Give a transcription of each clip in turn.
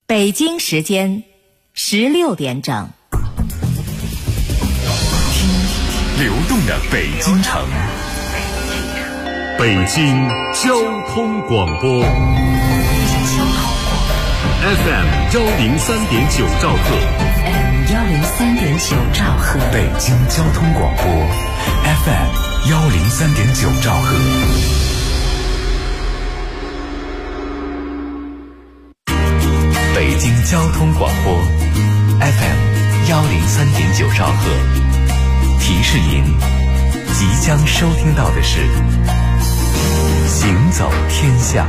北京时间16点整。 听流动的北京城，北京交通广播 FM 103.9兆赫， 103.9兆赫， 北京交通广播 FM 103.9兆赫。北京交通广播 FM 103.9兆赫，提示您即将收听到的是行走天下。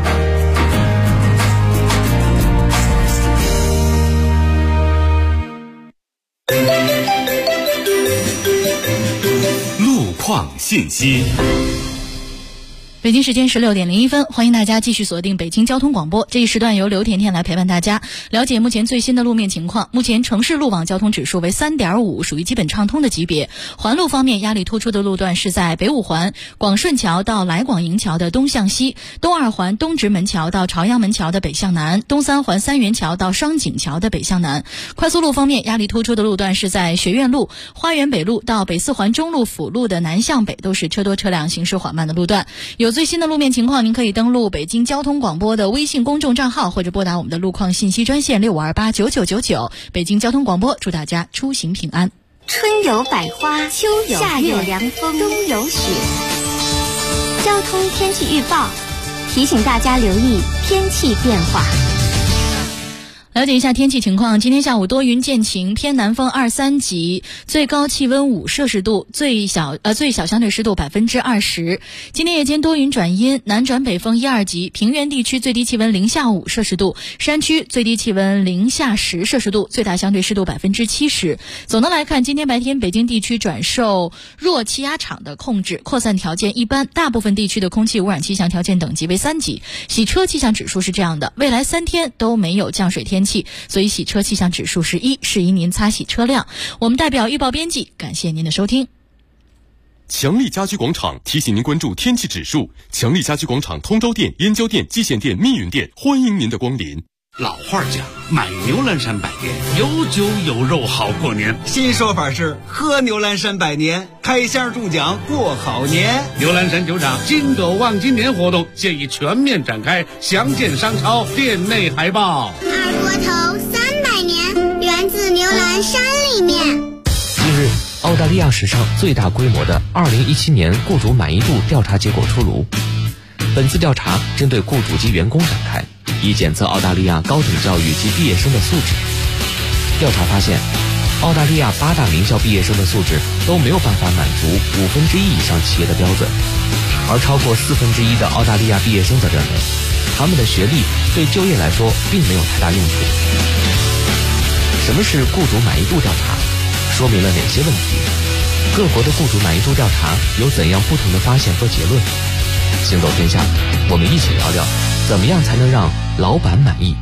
路况信息。 北京时间16点01分，欢迎大家继续锁定北京交通广播。这一时段由刘甜甜来陪伴大家了解目前最新的路面情况。目前城市路网交通指数为 3.5， 属于基本畅通的级别。环路方面，压力突出的路段是在北五环广顺桥到来广营桥的东向西，东二环东直门桥到朝阳门桥的北向南，东三环三元桥到双井桥的北向南。快速路方面，压力突出的路段是在学院路、花园北路到北四环中路辅路的南向北，都是车多车辆行驶缓慢的路段。有最新的路面情况，您可以登录北京交通广播的微信公众账号，或者拨打我们的路况信息专线65289999。北京交通广播祝大家出行平安。 春有百花，秋有夏有凉风，冬有雪。交通天气预报提醒大家留意天气变化。 了解一下天气情况，今天下午多云见晴，偏南风2、3级，最高气温5摄氏度，最小相对湿度20%。今天夜间多云转阴，南转北风1、2级，平原地区最低气温零下5摄氏度，山区最低气温零下10摄氏度，最大相对湿度70%。总的来看，今天白天北京地区转受弱气压场的控制，扩散条件一般，大部分地区的空气污染气象条件等级为3级。洗车气象指数是这样的，未来3天都没有降水天气，所以洗车气象指数是1，适宜您擦洗车辆。我们代表预报编辑感谢您的收听。 强力家居广场提醒您关注天气指数。强力家居广场通州店、燕郊店、蓟县店、密云店欢迎您的光临。 老话讲，买牛栏山百年，有酒有肉好过年。 新说法是喝牛栏山百年，开箱中奖过好年。 牛栏山酒厂金狗望金年活动现已全面展开，详见商超店内海报。 二锅头300年，源自牛栏山里面。 近日，澳大利亚史上最大规模的2017年雇主满意度调查结果出炉。本次调查针对雇主及员工展开，以检测澳大利亚高等教育及毕业生的素质。调查发现，澳大利亚8大名校毕业生的素质都没有办法满足1/5以上企业的标准，而超过1/4的澳大利亚毕业生则认为，他们的学历对就业来说并没有太大用处。什么是雇主满意度调查？说明了哪些问题？各国的雇主满意度调查有怎样不同的发现和结论？行走天下，我们一起聊聊怎么样才能让老板满意。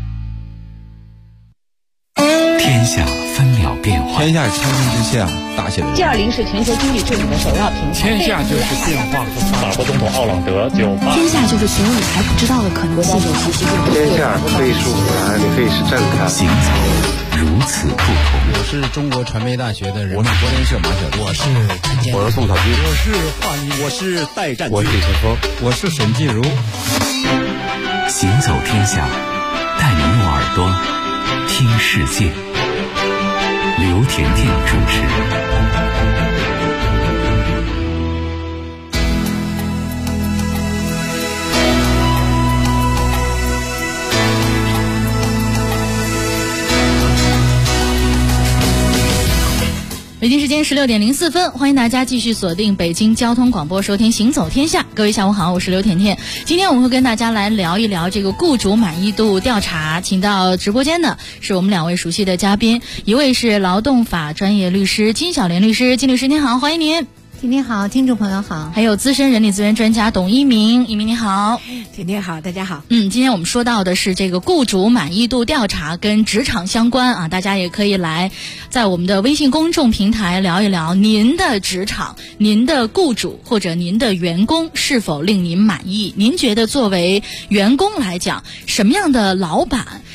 天下分秒变化， 天下千军之下，大写的 G20 是全球经济治理的首要平台。 天下就是变化和发展。法国总统奥朗德98。 天下就是所有你还不知道的可能性。 天下可以是舞台，也可以是站台。 行走如此不同。 我是中国传媒大学的人， 我是国联社马晓东， 我是陈建， 我是宋小军， 我是华谊， 我是戴占军， 我是李晨峰， 我是沈静茹。 行走天下，带您用耳朵听世界。刘甜甜主持。 北京时间16点04分，欢迎大家继续锁定北京交通广播，收听行走天下。各位下午好，我是刘甜甜。今天我们会跟大家来聊一聊这个雇主满意度调查，请到直播间的是我们2位熟悉的嘉宾，一位是劳动法专业律师金小莲律师，金律师您好，欢迎您。 甜甜好，听众朋友好。 还有资深人力资源专家董一鸣，一鸣你好。 甜甜好，大家好。 今天我们说到的是这个雇主满意度调查跟职场相关啊，大家也可以来在我们的微信公众平台聊一聊您的职场、您的雇主或者您的员工是否令您满意。您觉得作为员工来讲，什么样的老板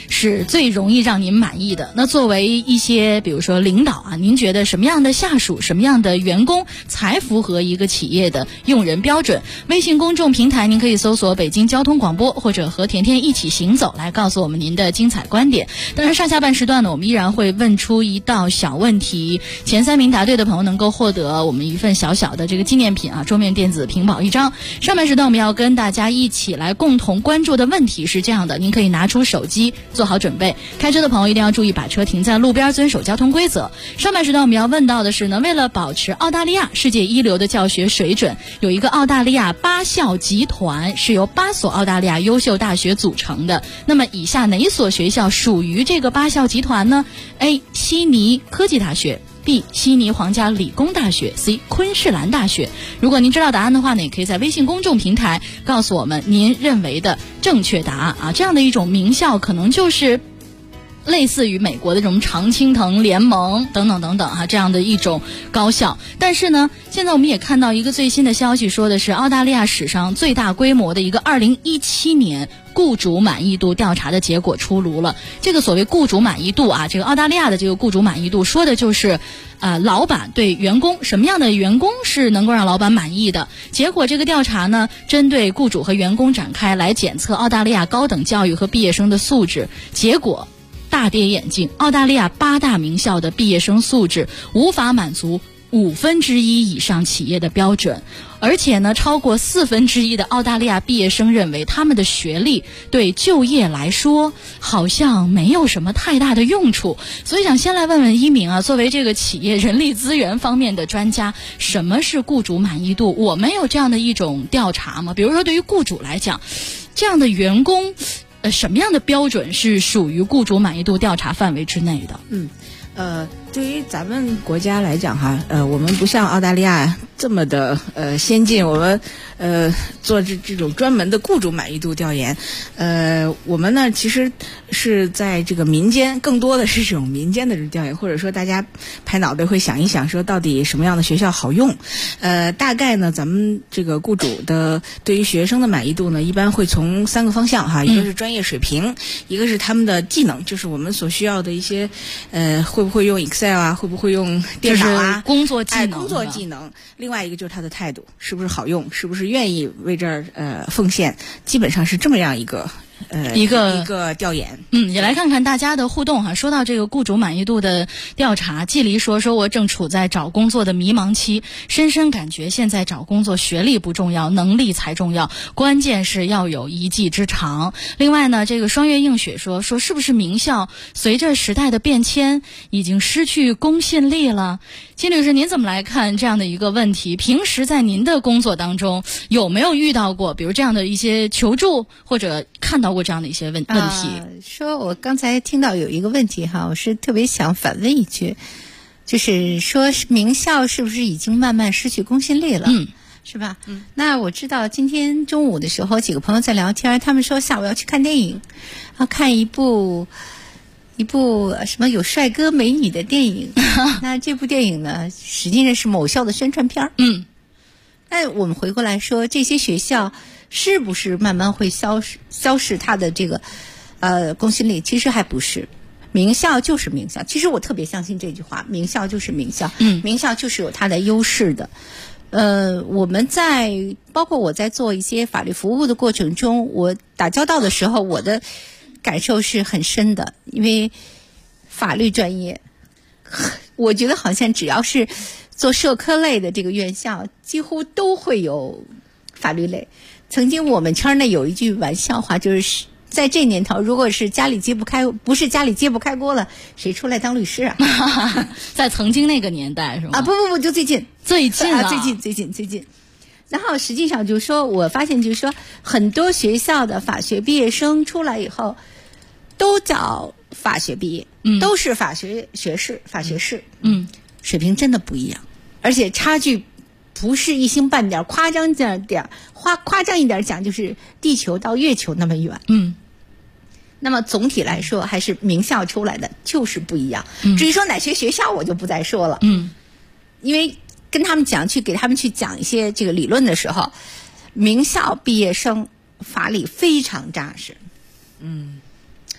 是最容易让您满意的？那作为一些比如说领导啊，您觉得什么样的下属、什么样的员工才符合一个企业的用人标准？微信公众平台您可以搜索北京交通广播，或者和甜甜一起行走，来告诉我们您的精彩观点。当然上下半时段呢，我们依然会问出一道小问题，前3名答对的朋友能够获得我们一份小小的这个纪念品啊，桌面电子屏保1张。上半时段我们要跟大家一起来共同关注的问题是这样的，您可以拿出手机做好准备，开车的朋友一定要注意把车停在路边，遵守交通规则。上半时段我们要问到的是呢，为了保持澳大利亚世界一流的教学水准，有一个澳大利亚8校集团，是由8所澳大利亚优秀大学组成的。那么以下哪所学校属于这个8校集团呢？ A. 悉尼科技大学， B. 悉尼皇家理工大学， C. 昆士兰大学。如果您知道答案的话呢，也可以在微信公众平台告诉我们您认为的正确答案啊。这样的一种名校可能就是类似于美国的这种常青藤联盟等等等等这样的一种高校。但是呢，现在我们也看到一个最新的消息，说的是澳大利亚史上最大规模的一个2017年雇主满意度调查的结果出炉了。这个所谓雇主满意度啊，这个澳大利亚的这个雇主满意度说的就是老板对员工，什么样的员工是能够让老板满意的。结果这个调查呢，针对雇主和员工展开来检测澳大利亚高等教育和毕业生的素质，结果大跌眼镜，澳大利亚8大名校的毕业生素质无法满足1/5以上企业的标准，而且呢，超过1/4的澳大利亚毕业生认为他们的学历对就业来说好像没有什么太大的用处。所以想先来问问一鸣啊，作为这个企业人力资源方面的专家，什么是雇主满意度？我们有这样的一种调查吗？比如说对于雇主来讲，这样的员工什么样的标准是属于雇主满意度调查范围之内的？ 对于咱们国家来讲哈，我们不像澳大利亚这么的先进，我们做这种专门的雇主满意度调研，我们呢其实是在这个民间，更多的是这种民间的调研，或者说大家拍脑袋会想一想，说到底什么样的学校好用。大概呢，咱们这个雇主的对于学生的满意度呢，一般会从3个方向哈，一个是专业水平，一个是他们的技能，就是我们所需要的一些会不会用 Excel 啊，会不会用电脑啊， 工作技能， 工作技能。另外一个就是他的态度，是不是好用，是不是愿意为这儿奉献，基本上是这么样一个调研。 也来看看大家的互动哈。说到这个雇主满意度的调查，季离说我正处在找工作的迷茫期，深深感觉现在找工作学历不重要，能力才重要，关键是要有一技之长。另外呢，这个双月映雪说是不是名校随着时代的变迁已经失去公信力了？金律师，您怎么来看这样的一个问题？平时在您的工作当中有没有遇到过比如这样的一些求助，或者看到过这样的一些问题？ 说我刚才听到有一个问题哈，我是特别想反问一句，就是说名校是不是已经慢慢失去公信力了？是吧？那我知道今天中午的时候，几个朋友在聊天，他们说下午要去看电影，要看一部什么有帅哥美女的电影。那这部电影呢，实际上是某校的宣传片。那我们回过来说，这些学校是不是慢慢会消逝它的这个公信力？其实还不是。名校就是名校，其实我特别相信这句话，名校就是名校，名校就是有它的优势的。我们包括我在做一些法律服务的过程中，我打交道的时候，我的感受是很深的。因为法律专业，我觉得好像只要是做社科类的这个院校，几乎都会有法律类。曾经我们圈内有一句玩笑话，就是在这年头，如果是不是家里揭不开锅了，谁出来当律师啊？ 在曾经那个年代是吗？ 不，就最近啊， 最近。然后实际上就是说，我发现就是说，很多学校的法学毕业生出来以后，都叫法学毕业，都是法学士，水平真的不一样，而且差距不是一星半点，夸张一点讲，就是地球到月球那么远。那么总体来说，还是名校出来的就是不一样。至于说哪些学校，我就不再说了。因为跟他们给他们去讲一些这个理论的时候，名校毕业生法理非常扎实。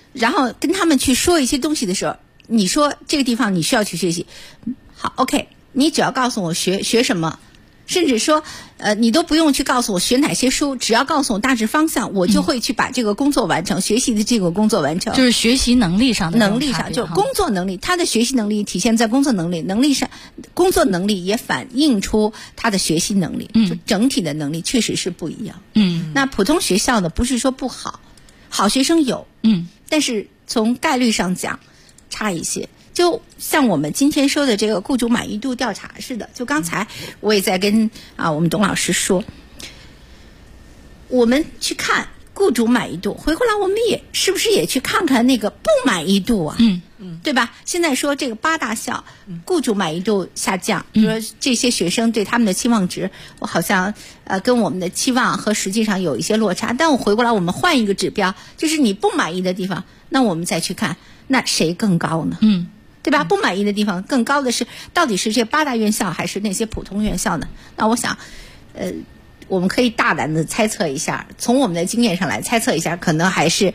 然后跟他们去说一些东西的时候，你说这个地方你需要去学习，好 OK， 你只要告诉我学什么，甚至说你都不用去告诉我学哪些书，只要告诉我大致方向，我就会去把这个工作完成，学习的这个工作完成。 就是学习能力上的能力上，就工作能力，他的学习能力体现在工作能力上，工作能力也反映出他的学习能力，就整体的能力确实是不一样。那普通学校的不是说不好，好学生有，但是从概率上讲差一些。就像我们今天说的这个雇主满意度调查似的，就刚才我也在跟我们董老师说，我们去看雇主满意度，回过来我们也是不是也去看看那个不满意度啊？对吧？现在说这个8大校雇主满意度下降，比如说这些学生对他们的期望值，我好像跟我们的期望和实际上有一些落差。但我回过来，我们换一个指标，就是你不满意的地方，那我们再去看，那谁更高呢？对吧？不满意的地方更高的是，到底是这8大院校还是那些普通院校呢？那我想，我们可以大胆的猜测一下，从我们的经验上来猜测一下，可能还是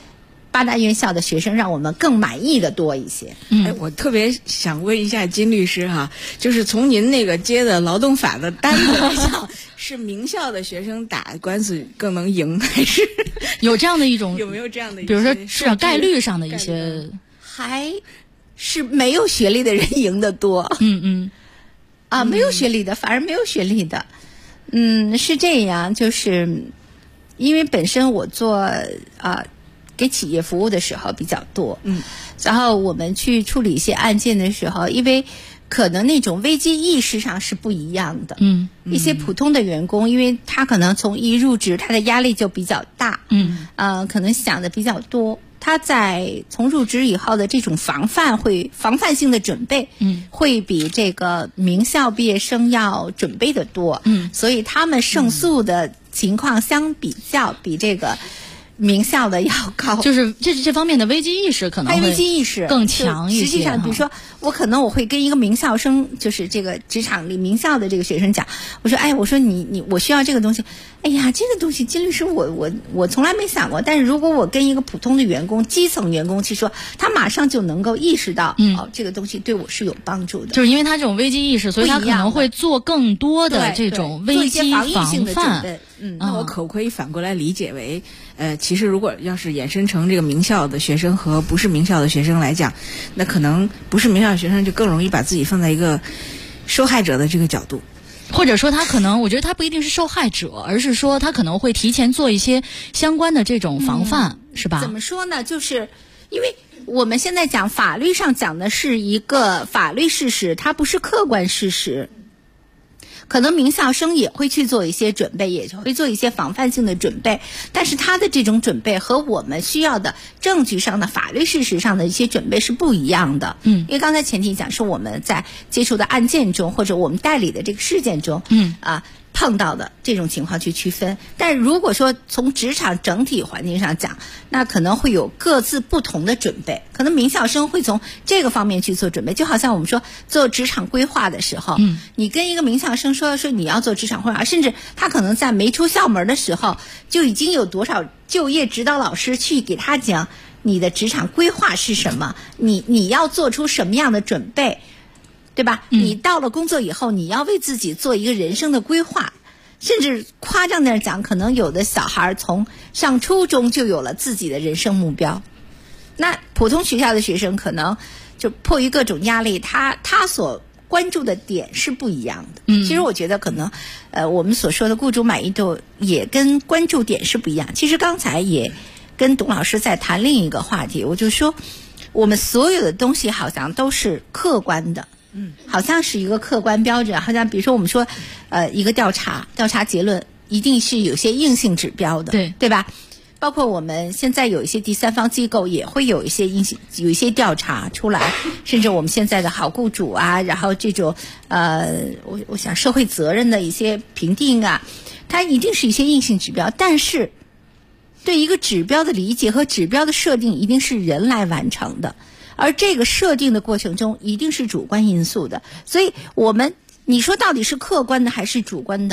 8大院校的学生让我们更满意的多一些。 我特别想问一下金律师哈，就是从您那个接的劳动法的单子来讲，是名校的学生打官司更能赢，还是有这样的一种？ 有没有这样的一些？ 比如说是概率上的一些， 还是没有学历的人赢得多。没有学历的反而没有学历的。是这样，就是因为本身我做给企业服务的时候比较多，然后我们去处理一些案件的时候，因为可能那种危机意识上是不一样的。一些普通的员工，因为他可能从一入职，他的压力就比较大，可能想的比较多。他在从入职以后的这种防范性的准备，会比这个名校毕业生要准备的多，所以他们胜诉的情况相比较比这个名校的要高， 就是这方面的危机意识可能会危机意识更强一些。 实际上，比如说我会跟一个名校生，就是这个职场里名校的这个学生讲，我说我需要这个东西。哎呀，这个东西金律师我从来没想过，但是如果我跟一个普通的员工、基层员工去说，他马上就能够意识到，这个东西对我是有帮助的。 就是因为他这种危机意识，所以他可能会做更多的这种危机防范。 那我可不可以反过来理解为，其实如果要是衍生成这个名校的学生和不是名校的学生来讲，那可能不是名校的学生就更容易把自己放在一个受害者的这个角度。 或者说他可能，我觉得他不一定是受害者，而是说他可能会提前做一些相关的这种防范，是吧？ 怎么说呢？就是因为我们现在讲法律上讲的是一个法律事实，它不是客观事实。可能名校生也会去做一些准备，也会做一些防范性的准备，但是他的这种准备和我们需要的证据上的法律事实上的一些准备是不一样的。因为刚才前提讲是我们在接触的案件中，或者我们代理的这个事件中，碰到的这种情况去区分。但如果说从职场整体环境上讲，那可能会有各自不同的准备，可能名校生会从这个方面去做准备。就好像我们说做职场规划的时候，你跟一个名校生说你要做职场规划，甚至他可能在没出校门的时候就已经有多少就业指导老师去给他讲你的职场规划是什么，你要做出什么样的准备，对吧？你到了工作以后，你要为自己做一个人生的规划，甚至夸张点讲，可能有的小孩从上初中就有了自己的人生目标。那普通学校的学生可能就迫于各种压力，他所关注的点是不一样的。其实我觉得可能我们所说的雇主满意度也跟关注点是不一样。其实刚才也跟董老师在谈另一个话题，我就说我们所有的东西好像都是客观的，好像是一个客观标准，好像比如说我们说一个调查结论一定是有些硬性指标的，对吧？包括我们现在有一些第三方机构也会有一些调查出来，甚至我们现在的好雇主啊，然后这种我想社会责任的一些评定啊，它一定是一些硬性指标，但是对一个指标的理解和指标的设定一定是人来完成的，而这个设定的过程中一定是主观因素的，所以你说到底是客观的还是主观的？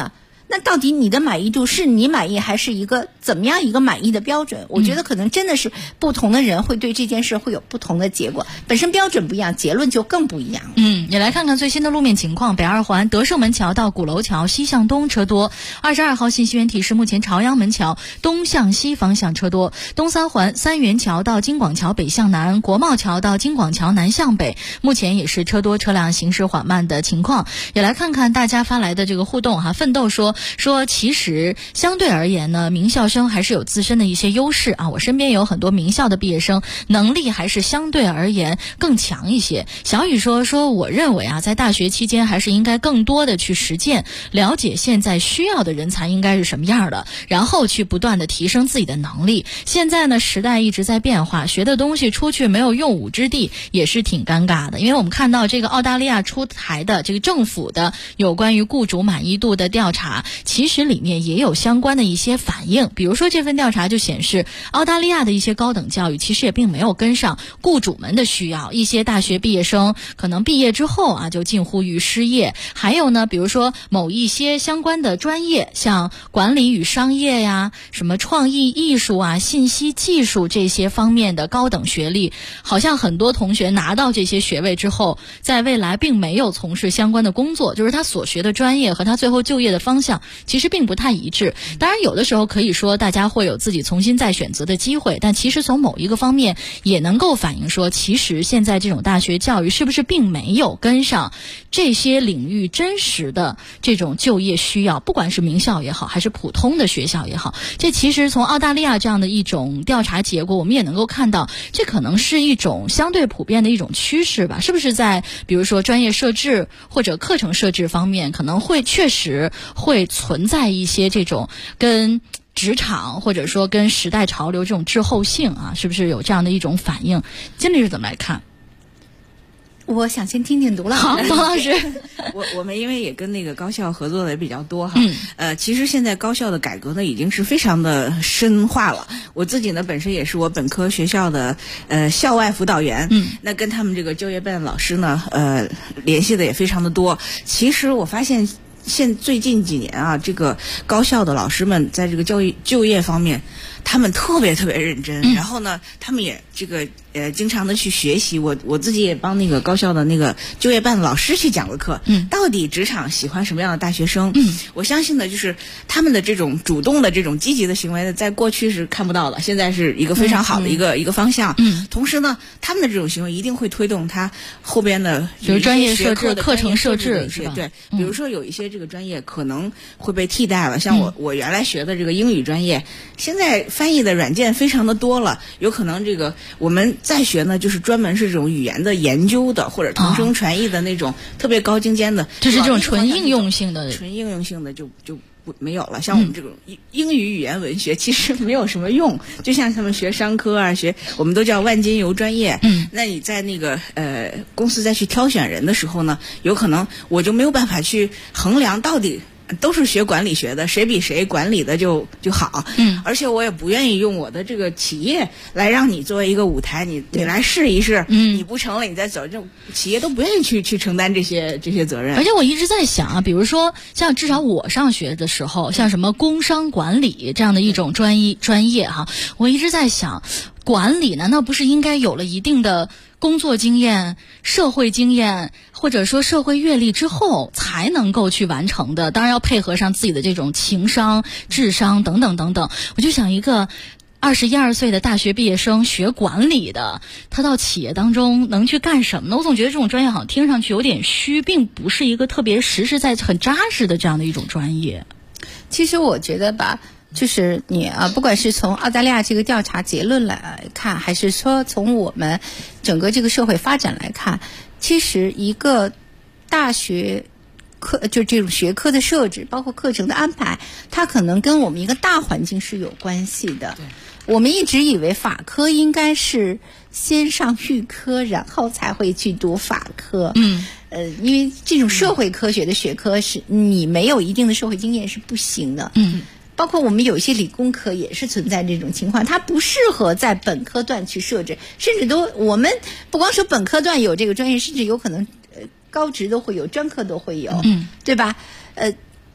那到底你的满意度是你满意还是一个怎么样一个满意的标准？我觉得可能真的是不同的人会对这件事会有不同的结果，本身标准不一样，结论就更不一样。 也来看看最新的路面情况。北二环德胜门桥到鼓楼桥西向东车多，22号信息源提示目前朝阳门桥东向西方向车多，东三环三元桥到金广桥北向南，国贸桥到金广桥南向北，目前也是车多车辆行驶缓慢的情况。也来看看大家发来的这个互动哈。奋斗说其实相对而言呢，名校生还是有自身的一些优势啊。我身边有很多名校的毕业生，能力还是相对而言更强一些。小雨说我认为啊，在大学期间还是应该更多的去实践，了解现在需要的人才应该是什么样的，然后去不断的提升自己的能力。现在呢，时代一直在变化，学的东西出去没有用武之地，也是挺尴尬的。因为我们看到这个澳大利亚出台的这个政府的有关于雇主满意度的调查，其实里面也有相关的一些反应。比如说这份调查就显示，澳大利亚的一些高等教育其实也并没有跟上雇主们的需要，一些大学毕业生可能毕业之后啊就近乎于失业。还有呢，比如说某一些相关的专业，像管理与商业呀、什么创意艺术啊、信息技术这些方面的高等学历，好像很多同学拿到这些学位之后，在未来并没有从事相关的工作，就是他所学的专业和他最后就业的方向其实并不太一致。当然有的时候可以说大家会有自己重新再选择的机会，但其实从某一个方面也能够反映说，其实现在这种大学教育是不是并没有跟上这些领域真实的这种就业需要，不管是名校也好还是普通的学校也好。这其实从澳大利亚这样的一种调查结果，我们也能够看到，这可能是一种相对普遍的一种趋势吧。是不是在比如说专业设置或者课程设置方面，可能会确实会存在一些这种跟职场或者说跟时代潮流这种滞后性啊，是不是有这样的一种反应？经理是怎么来看？ 我想先听听卢老师。 好，董老师。 我们因为也跟那个高校合作的也比较多哈，其实现在高校的改革呢已经是非常的深化了。我自己呢本身也是我本科学校的校外辅导员，那跟他们这个就业办老师呢联系的也非常的多。其实我发现最近几年啊，这个高校的老师们在这个就业方面，他们特别特别认真，然后呢，他们也这个经常的去学习。我自己也帮那个高校的那个就业办的老师去讲过课，到底职场喜欢什么样的大学生？我相信呢，就是他们的这种主动的这种积极的行为呢，在过去是看不到的，现在是一个非常好的一个方向。同时呢，他们的这种行为一定会推动他后边的就是专业设置、课程设置是吧？ 对，比如说有一些这个专业可能会被替代了，像我原来学的这个英语专业，现在翻译的软件非常的多了，有可能这个我们在学呢，就是专门是这种语言的研究的，或者同声传译的那种特别高精尖的， 就是这种纯应用性的就没有了。像我们这种英语语言文学其实没有什么用，就像他们学商科啊，我们都叫万金油专业。那你在那个公司再去挑选人的时候呢，有可能我就没有办法去衡量到底都是学管理学的，谁比谁管理的就好。而且我也不愿意用我的这个企业来让你作为一个舞台，你来试一试，你不成了你再走，这种企业都不愿意去承担这些责任。 而且我一直在想啊，比如说像至少我上学的时候，像什么工商管理这样的一种专业哈，我一直在想，管理难道不是应该有了一定的工作经验、社会经验或者说社会阅历之后才能够去完成的？当然要配合上自己的这种情商、智商等等等等。我就想一个21、22岁的大学毕业生学管理的，他到企业当中能去干什么呢？我总觉得这种专业好像听上去有点虚，并不是一个特别实实在在很扎实的这样的一种专业。 其实我觉得吧，就是你不管是从澳大利亚这个调查结论来看，还是说从我们整个这个社会发展来看，其实一个大学就这种学科的设置，包括课程的安排，它可能跟我们一个大环境是有关系的。我们一直以为法科应该是先上预科，然后才会去读法科。因为这种社会科学的学科是你没有一定的社会经验是不行的。包括我们有一些理工科也是存在这种情况，它不适合在本科段去设置，甚至我们不光说本科段有这个专业，甚至有可能高职都会有，专科都会有，对吧？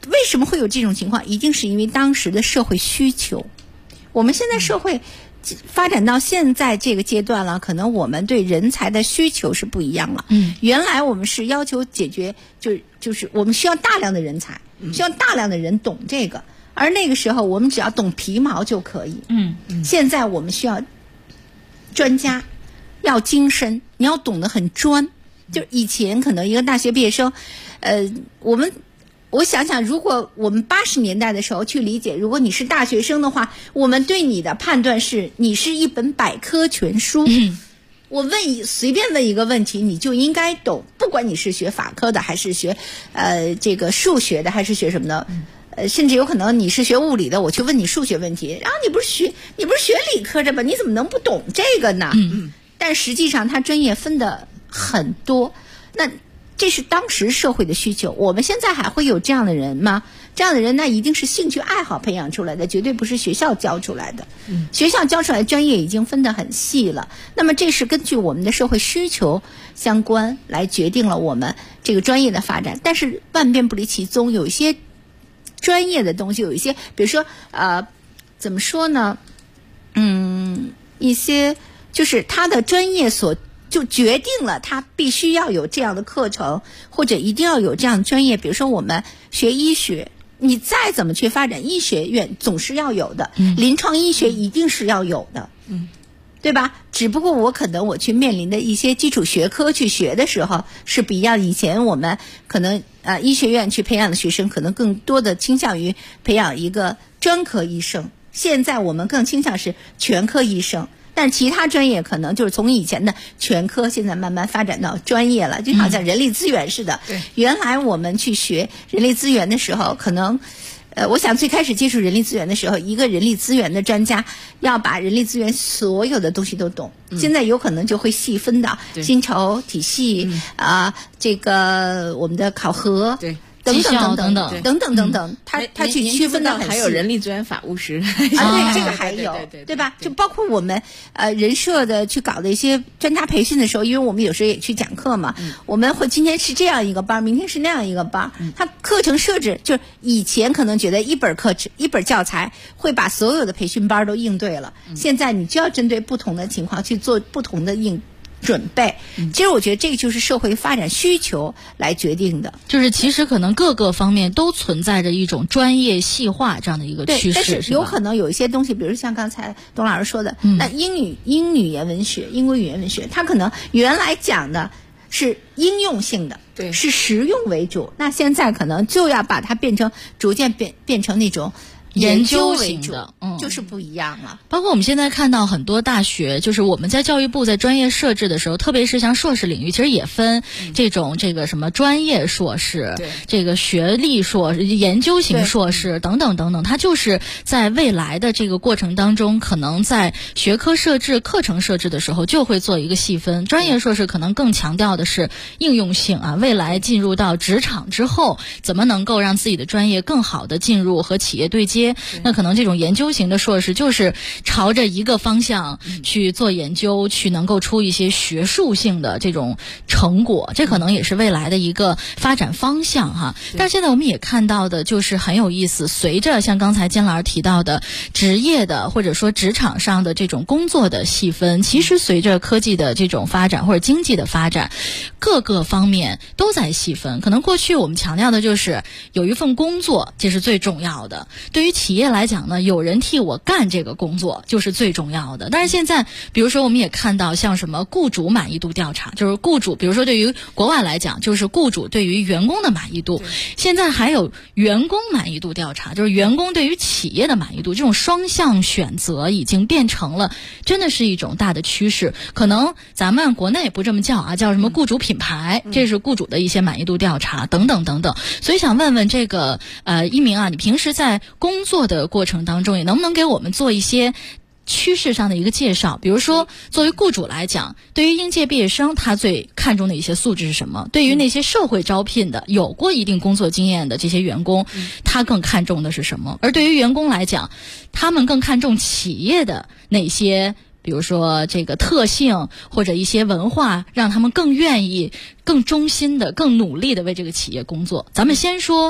为什么会有这种情况？一定是因为当时的社会需求。我们现在社会发展到现在这个阶段了，可能我们对人才的需求是不一样了。原来我们是要求解决，就是我们需要大量的人才，需要大量的人懂这个，而那个时候我们只要懂皮毛就可以。现在我们需要专家，要精深，你要懂得很专。就以前可能一个大学毕业生，我想想，如果我们80年代的时候去理解，如果你是大学生的话，我们对你的判断是你是一本百科全书。我随便问一个问题，你就应该懂，不管你是学法科的，还是学这个数学的，还是学什么的，甚至有可能你是学物理的，我去问你数学问题，然后你不是学理科的吧？你怎么能不懂这个呢？但实际上它专业分的很多，那这是当时社会的需求。我们现在还会有这样的人吗？这样的人那一定是兴趣爱好培养出来的，绝对不是学校教出来的。学校教出来的专业已经分得很细了，那么这是根据我们的社会需求相关来决定了我们这个专业的发展。但是万变不离其宗，有一些专业的东西，有一些比如说怎么说呢，一些就是他的专业就决定了他必须要有这样的课程，或者一定要有这样的专业。比如说我们学医学，你再怎么去发展，医学院总是要有的，临床医学一定是要有的，对吧？只不过我去面临的一些基础学科去学的时候是不一样。以前我们可能医学院去培养的学生可能更多的倾向于培养一个专科医生，现在我们更倾向是全科医生。但其他专业可能就是从以前的全科现在慢慢发展到专业了，就好像人力资源似的。原来我们去学人力资源的时候，可能我想最开始接触人力资源的时候，一个人力资源的专家要把人力资源所有的东西都懂。现在有可能就会细分到薪酬体系这个我们的考核。等等，他去区分的很细。 还有人力资源法务师对，这个还有，对吧？就包括我们人社的去搞的一些专家培训的时候，因为我们有时候也去讲课嘛，我们会今天是这样一个班，明天是那样一个班，它课程设置就是以前可能觉得一本教材会把所有的培训班都应对了，现在你就要针对不同的情况去做不同的准备。其实我觉得这个就是社会发展需求来决定的， 就是其实可能各个方面都存在着一种专业细化这样的一个趋势。 但是有可能有一些东西，比如像刚才董老师说的，那英语言文学、英国语言文学，它可能原来讲的是应用性的，是实用为主，那现在可能就要把它逐渐变成那种研究型的， 就是不一样了。 包括我们现在看到很多大学，就是我们在教育部在专业设置的时候，特别是像硕士领域，其实也分这个什么专业硕士，这个学历硕士、研究型硕士等等等等，它就是在未来的这个过程当中，可能在学科设置、课程设置的时候就会做一个细分。专业硕士可能更强调的是应用性未来进入到职场之后，怎么能够让自己的专业更好的进入和企业对接。那可能这种研究型的硕士就是朝着一个方向去做研究，去能够出一些学术性的这种成果，这可能也是未来的一个发展方向哈。但是现在我们也看到的就是很有意思，随着像刚才金老师提到的职业的或者说职场上的这种工作的细分，其实随着科技的这种发展或者经济的发展，各个方面都在细分。可能过去我们强调的就是有一份工作，这是最重要的，对于企业来讲呢，有人替我干这个工作就是最重要的。但是现在比如说我们也看到像什么雇主满意度调查，就是雇主比如说对于国外来讲就是雇主对于员工的满意度，现在还有员工满意度调查，就是员工对于企业的满意度，这种双向选择已经变成了真的是一种大的趋势。可能咱们国内也不这么叫叫什么雇主品牌，这是雇主的一些满意度调查等等等等。所以想问问这个一鸣你平时在工作的过程当中，也能不能给我们做一些趋势上的一个介绍？比如说作为雇主来讲，对于应届毕业生他最看重的一些素质是什么？对于那些社会招聘的有过一定工作经验的这些员工，他更看重的是什么？而对于员工来讲，他们更看重企业的哪些比如说这个特性或者一些文化，让他们更愿意、更忠心的、更努力的为这个企业工作。咱们先说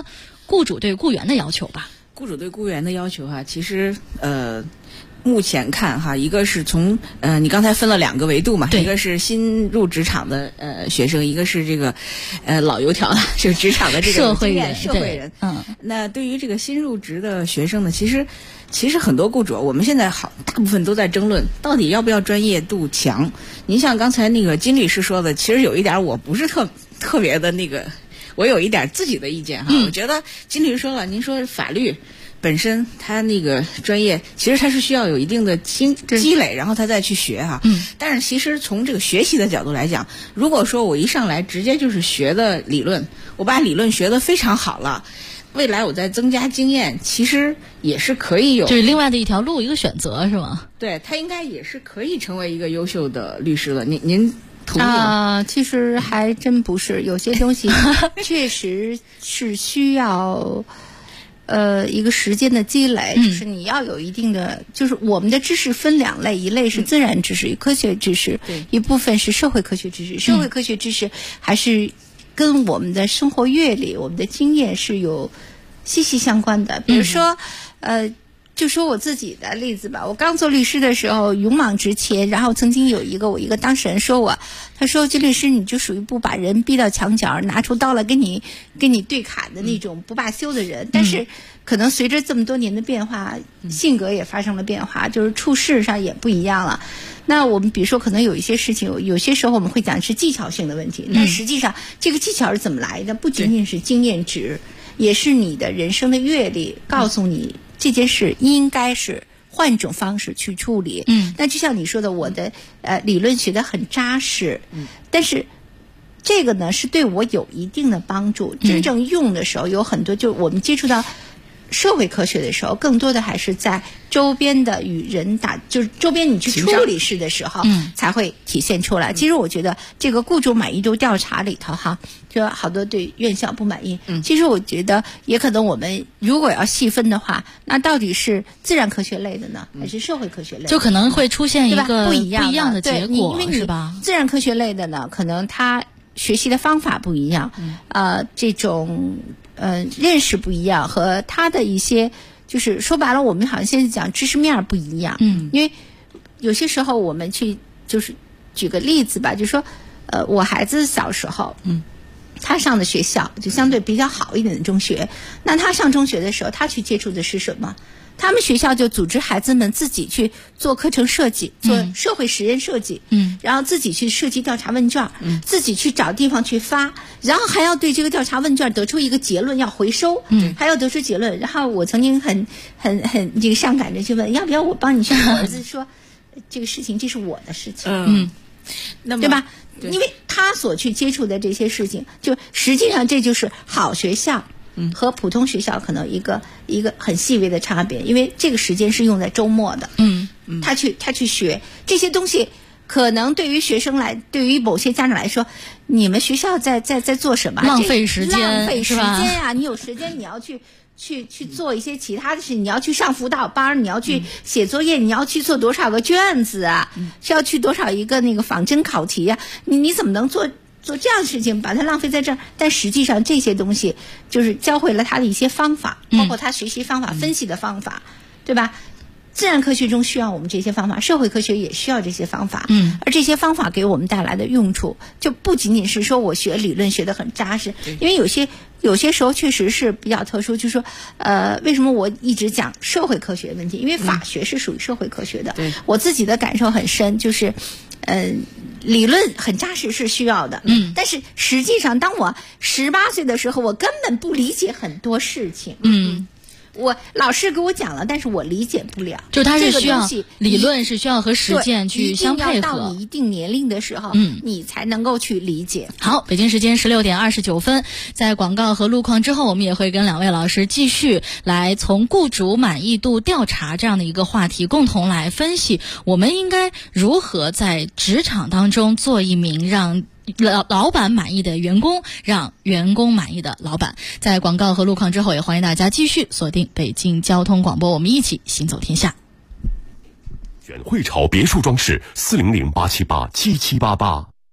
雇主对雇员的要求吧。 雇主对雇员的要求其实目前看一个是从你刚才分了2个维度嘛，一个是新入职场的学生，一个是这个老油条就是职场的这个社会人。那对于这个新入职的学生呢，其实很多雇主，我们现在大部分都在争论到底要不要专业度强。您像刚才那个金律师说的，其实有一点我不是特别的那个，我有一点自己的意见我觉得金律师说了，您说法律本身他那个专业其实他是需要有一定的积累，然后他再去学但是其实从这个学习的角度来讲，如果说我一上来直接就是学的理论，我把理论学得非常好了，未来我再增加经验，其实也是可以有， 就是另外的一条路，一个选择是吗？ 对，他应该也是可以成为一个优秀的律师的。您同意吗？ 其实还真不是，有些东西确实是需要一个时间的积累，就是你要有一定的，就是我们的知识分2类，一类是自然知识、科学知识，一部分是社会科学知识。社会科学知识还是跟我们的生活阅历、我们的经验是有息息相关的。比如说，就说我自己的例子吧，我刚做律师的时候勇往直前，然后曾经有我一个当事人说我，他说金律师你就属于不把人逼到墙角，拿出刀来跟你对砍的那种不罢休的人。但是可能随着这么多年的变化，性格也发生了变化，就是处事上也不一样了。那我们比如说可能有一些事情，有些时候我们会讲是技巧性的问题，但实际上这个技巧是怎么来的，不仅仅是经验值，也是你的人生的阅历告诉你这件事应该是换一种方式去处理。那就像你说的，我的理论学得很扎实，但是这个呢是对我有一定的帮助。真正用的时候有很多，就我们接触到社会科学的时候，更多的还是在周边的与人就是周边你去处理事的时候才会体现出来。其实我觉得这个雇主满意度调查里头就好多对院校不满意。其实我觉得也可能我们如果要细分的话，那到底是自然科学类的呢，还是社会科学类的？ 就可能会出现一个不一样的结果， 是吧？自然科学类的呢，可能它学习的方法不一样，这种认识不一样，和他的一些就是说白了，我们好像现在讲知识面不一样。因为有些时候我们去就是举个例子吧，就说我孩子小时候，他上的学校就相对比较好一点的中学，那他上中学的时候，他去接触的是什么？他们学校就组织孩子们自己去做课程设计，做社会实验设计，然后自己去设计调查问卷，自己去找地方去发，然后还要对这个调查问卷得出一个结论，要回收，还要得出结论。然后我曾经很这个上赶着去问，要不要我帮你向我儿子说这个事情，这是我的事情，那么对吧？因为他所去接触的这些事情，就实际上这就是好学校和普通学校可能一个很细微的差别，因为这个时间是用在周末的。他去学这些东西，可能对于学生对于某些家长来说，你们学校在做什么？ 浪费时间， 浪费时间啊！你有时间你要去做一些其他的事，你要去上辅导班，你要去写作业，你要去做多少个卷子啊？需要去多少一个那个仿真考题啊？你怎么能做这样的事情，把它浪费在这儿？但实际上这些东西就是教会了他的一些方法，包括他学习方法、分析的方法，对吧？自然科学中需要我们这些方法，社会科学也需要这些方法。而这些方法给我们带来的用处，就不仅仅是说我学理论学得很扎实，因为有些时候确实是比较特殊，就是说，为什么我一直讲社会科学问题？因为法学是属于社会科学的。我自己的感受很深，就是，理论很扎实是需要的。但是实际上，当我18岁的时候，我根本不理解很多事情。我老师给我讲了，但是我理解不了。 就它是需要理论是需要和实践去相配合。 一定要到你一定年龄的时候，你才能够去理解。 好，北京时间16点29分，在广告和路况之后，我们也会跟2位老师继续来从雇主满意度调查这样的一个话题，共同来分析我们应该如何在职场当中做一名让老板满意的员工，让员工满意的老板。在广告和路况之后，也欢迎大家继续锁定北京交通广播，我们一起行走天下。 选汇潮别墅装饰400-878-7788。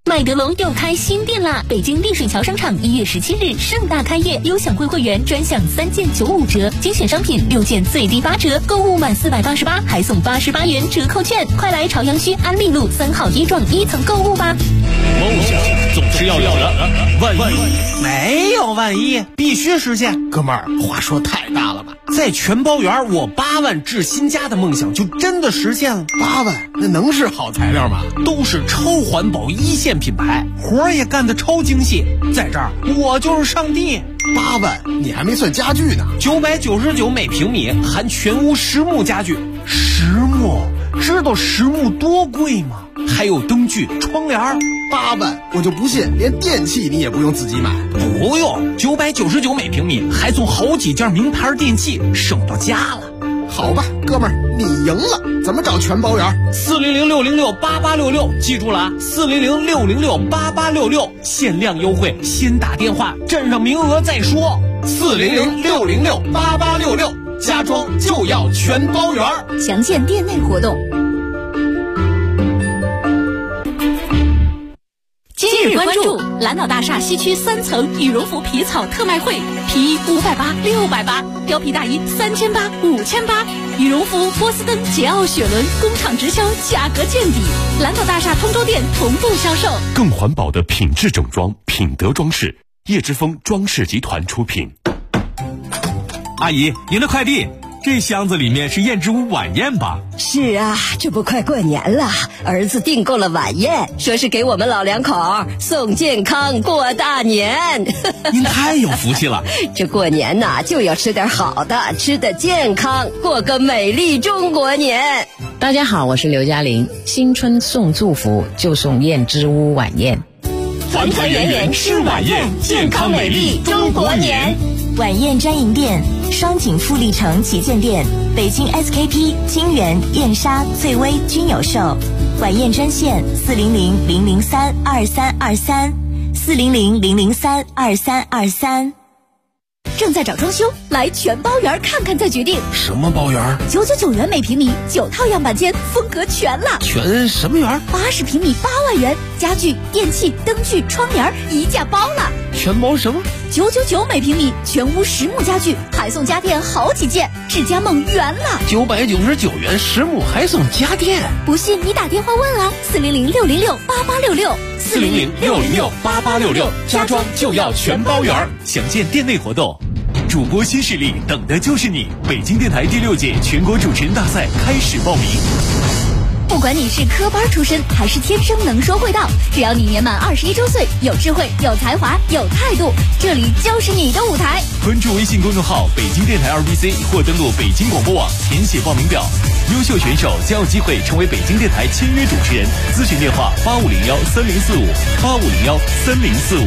麦德龙又开新店啦！北京丽水桥商场1月17日盛大开业，优享会会员专享3件95折，精选商品6件最低8折，购物满488还送88元折扣券，快来朝阳区安利路3号一幢1层购物吧！ 梦想总是要有的，万一没有万一，必须实现。哥们儿，话说太大了吧？在全包园，我8万置新家的梦想就真的实现了。 8万，那能是好材料吗？ 都是超环保1线品牌，活儿也干得超精细，在这儿我就是上帝。 8万，你还没算家具呢 ，999每平米，含全屋实木家具。实木，知道实木多贵吗？还有灯具、窗帘。 8万，我就不信连电器你也不用自己买。 不用，999每平米，还送好几件名牌电器，省到家了。 好吧，哥们儿，你赢了。怎么找全包圆？400-606-8866，记住了啊！400-606-8866，限量优惠，先打电话，占上名额再说。400-606-8866，家装就要全包圆。 详见店内活动。今日关注蓝岛大厦西区3层羽绒服皮草特卖会，皮衣580、680，貂皮大衣3800、5800，羽绒服波司登、捷奥、雪伦工厂直销，价格见底。蓝岛大厦通州店同步销售。 更环保的品质整装，品德装饰，叶之峰装饰集团出品。 阿姨，您的快递。这箱子里面是燕之屋晚宴吧？ 是啊，这不快过年了，儿子订购了晚宴，说是给我们老两口送健康过大年。 您太有福气了。 这过年呐，就要吃点好的，吃得健康，过个美丽中国年。 大家好，我是刘嘉玲。新春送祝福就送燕之屋晚宴， 团团圆圆吃晚宴，健康美丽中国年。晚宴专营店：双井富力城旗舰店、北京 SKP、金源、燕莎、翠微均有售。晚宴专线400-003-2323，400-003-2323。正在找装修，来全包园看看再决定。 什么包园 ？999元每平米，9套样板间，风格全了。 全什么园 ？80平米8万元，家具、电器、灯具、窗帘一价包了。 全包什么 ？999每平米，全屋实木家具，还送家电好几件，智家梦圆了。 999元实木还送家电， 不信你打电话问啊 ，400-606-8866，400-606-8866，家装就要全包圆。详见店内活动。主播新势力，等的就是你！北京电台第6届全国主持人大赛开始报名。 不管你是科班出身还是天生能说会道，只要你年满21周岁，有智慧、有才华、有态度，这里就是你的舞台。 关注微信公众号北京电台2BC 或登录北京广播网填写报名表，优秀选手将有机会成为北京电台签约主持人。咨询电话8501-3045，8501-3045。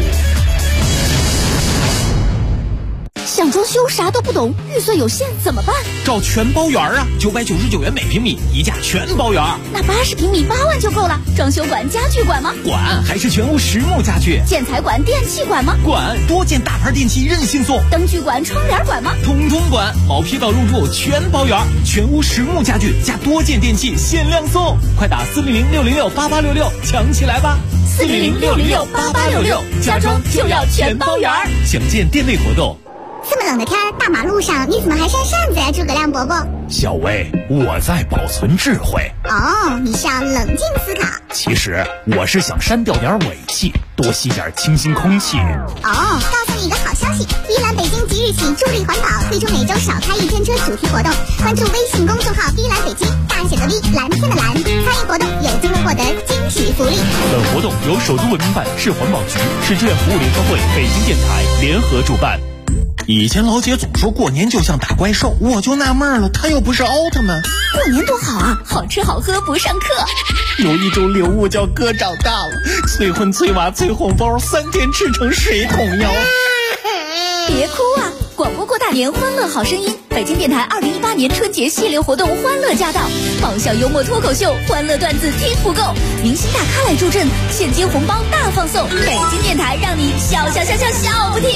想装修啥都不懂，预算有限怎么办？ 找全包圆啊，999元每平米，一价全包圆。 那80平米8万就够了。装修管、家具管吗？ 管，还是全屋实木家具。 建材管、电器管吗？ 管，多件大牌电器任性送。 灯具管、窗帘管吗？ 统统管，毛坯到入住全包圆，全屋实木家具加多件电器限量送，快打400-606-8866抢起来吧 ！400-606-8866，家装就要全包圆。 详见店内活动。 这么冷的天，大马路上你怎么还扇扇子呀，诸葛亮伯伯？ 小薇，我在保存智慧。 哦，你是要冷静思考。 其实我是想删掉点尾气，多吸点清新空气。 哦，告诉你一个好消息，依兰北京即日起助力环保，推出每周少开一天车主题活动。关注微信公众号依兰北京，大写的 V， 蓝天的蓝，参与活动有机会获得惊喜福利。 本活动由首都文明办、市环保局、市志愿服务联合会、北京电台联合主办。以前老姐总说过年就像打怪兽，我就纳闷了，她又不是奥特曼。 过年多好啊，好吃好喝不上课。 有一种礼物叫哥长大了，催婚催娃催红包，3天吃成水桶腰。 别哭啊，广播过大年，欢乐好声音。北京电台2018年春节系列活动欢乐驾到，爆笑幽默脱口秀，欢乐段子听不够，明星大咖来助阵，现金红包大放送。北京电台让你笑笑笑笑笑不停。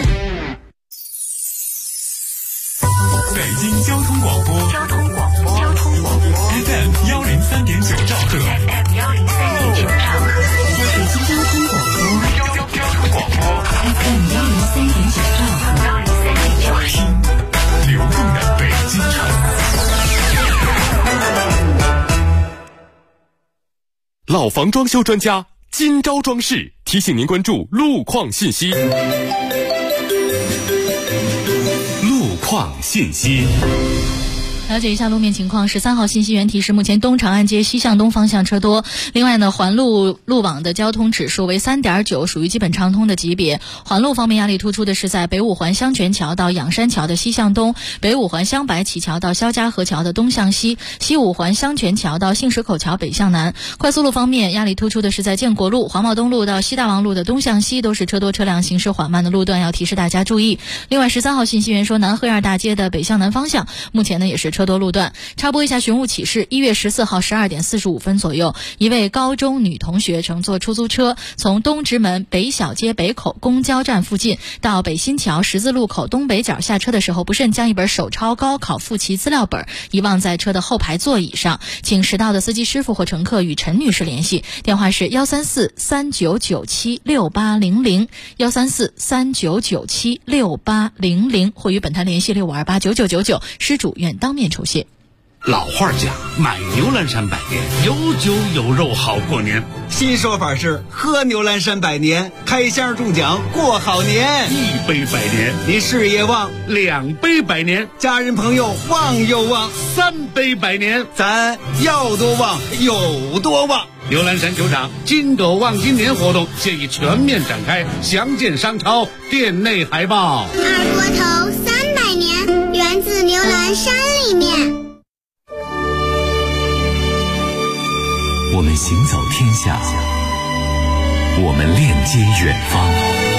北京交通广播FM 103.9兆赫，北京老房装修专家金招装饰提醒您关注路况信息。路况信息。 了解一下路面情况，13号信息源提示，目前东长安街西向东方向车多。另外呢，环路路网的交通指数为 3.9， 属于基本畅通的级别。环路方面压力突出的是在北五环香泉桥到仰山桥的西向东，北五环香白旗桥到肖家河桥的东向西，西五环香泉桥到杏石口桥北向南。快速路方面压力突出的是在建国路、黄茂东路到西大王路的东向西，都是车多车辆行驶缓慢的路段，要提示大家注意。另外13号信息源说，南河沿大街的北向南方向目前呢也是车多路段。插播一下寻物启事，1月14号12点45分左右，一位高中女同学乘坐出租车从东直门北小街北口公交站附近到北新桥十字路口东北角下车的时候，不慎将一本手抄高考复习资料本遗忘在车的后排座椅上，请识到的司机师傅或乘客与陈女士联系，电话是134-3997-6800 134-3997-6800，或与本台联系6528-9999，失主愿当面酬谢。 老话讲，买牛栏山百年，有酒有肉好过年。 新说法是喝牛栏山百年，开箱中奖过好年。 1杯百年， 你事业旺 ；2杯百年， 家人朋友旺又旺 ；3杯百年， 咱要多旺有多旺。 牛栏山球场金狗旺今年活动现已全面展开，详见商超店内海报。 二锅头300年，源自牛栏山里面。 我们行走天下，我们链接远方。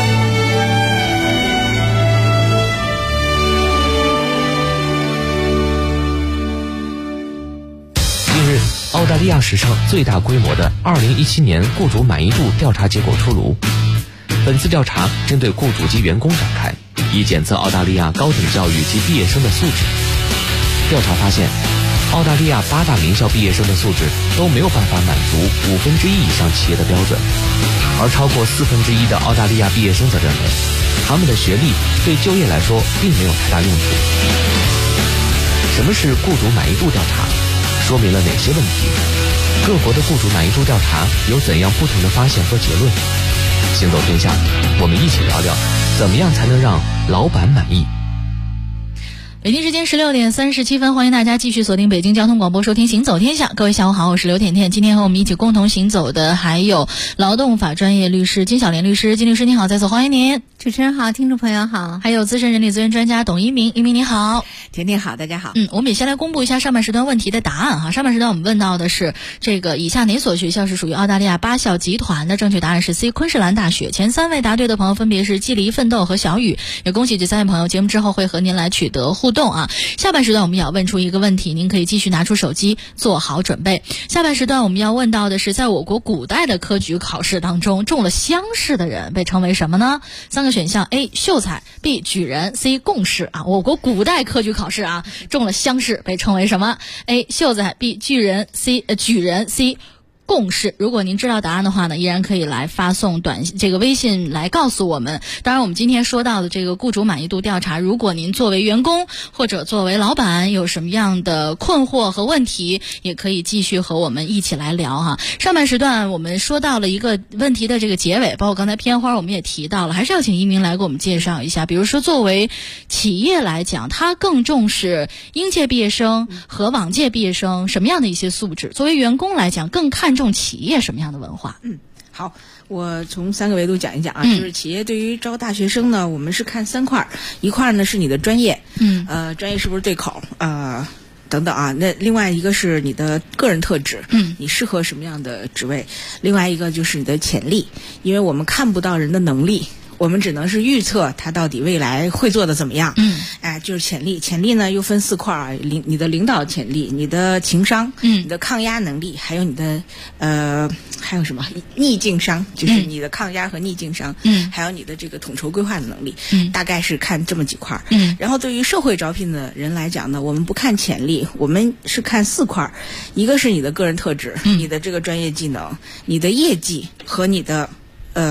近日，澳大利亚史上最大规模的2017年雇主满意度调查结果出炉。本次调查针对雇主及员工展开，以检测澳大利亚高等教育及毕业生的素质。调查发现，澳大利亚8大名校毕业生的素质都没有办法满足1/5以上企业的标准，而超过1/4的澳大利亚毕业生则认为，他们的学历对就业来说并没有太大用处。什么是雇主满意度调查？说明了哪些问题？各国的雇主满意度调查有怎样不同的发现和结论？行走天下，我们一起聊聊，怎么样才能让老板满意？ 北京时间16点37分，欢迎大家继续锁定北京交通广播，收听行走天下。各位下午好，我是刘甜甜。今天和我们一起共同行走的还有劳动法专业律师金小莲律师。金律师你好，在此欢迎您。 主持人好，听众朋友好。 还有资深人力资源专家董一鸣，一鸣你好。 甜甜好，大家好。 我们也先来公布一下上半时段问题的答案哈。上半时段我们问到的是这个以下哪所学校是属于澳大利亚8校集团的？正确答案是 C 昆士兰大学。前3位答对的朋友分别是季离、奋斗和小雨，也恭喜这3位朋友，节目之后会和您来取得互动啊。下半时段我们要问出一个问题，您可以继续拿出手机做好准备。下半时段我们要问到的是，在我国古代的科举考试当中，中了乡试的人被称为什么呢？3个选项 A 秀才， B 举人， C 贡士啊。我国古代科举考试啊，中了乡试被称为什么？ A 秀才， B 举人， C 举人， C共识。如果您知道答案的话呢，依然可以来发送微信来告诉我们。当然我们今天说到的这个雇主满意度调查，如果您作为员工或者作为老板有什么样的困惑和问题，也可以继续和我们一起来聊哈。上半时段我们说到了一个问题的这个结尾，包括刚才片花我们也提到了，还是要请一鸣来给我们介绍一下。比如说作为企业来讲，它更重视应届毕业生和往届毕业生什么样的一些素质？作为员工来讲，更看重企业什么样的文化？ 好，我从3个维度讲一讲啊。就是企业对于招大学生呢，我们是看3块，一块呢是你的专业，专业是不是对口，等等啊。那另外一个是你的个人特质，你适合什么样的职位？另外一个就是你的潜力，因为我们看不到人的能力，我们只能是预测他到底未来会做的怎么样。就是潜力。潜力呢又分4块啊，你的领导潜力，你的情商，你的抗压能力，还有你的还有什么逆境商，就是你的抗压和逆境商，还有你的这个统筹规划的能力，大概是看这么几块。然后对于社会招聘的人来讲呢，我们不看潜力，我们是看4块，一个是你的个人特质，你的这个专业技能，你的业绩和你的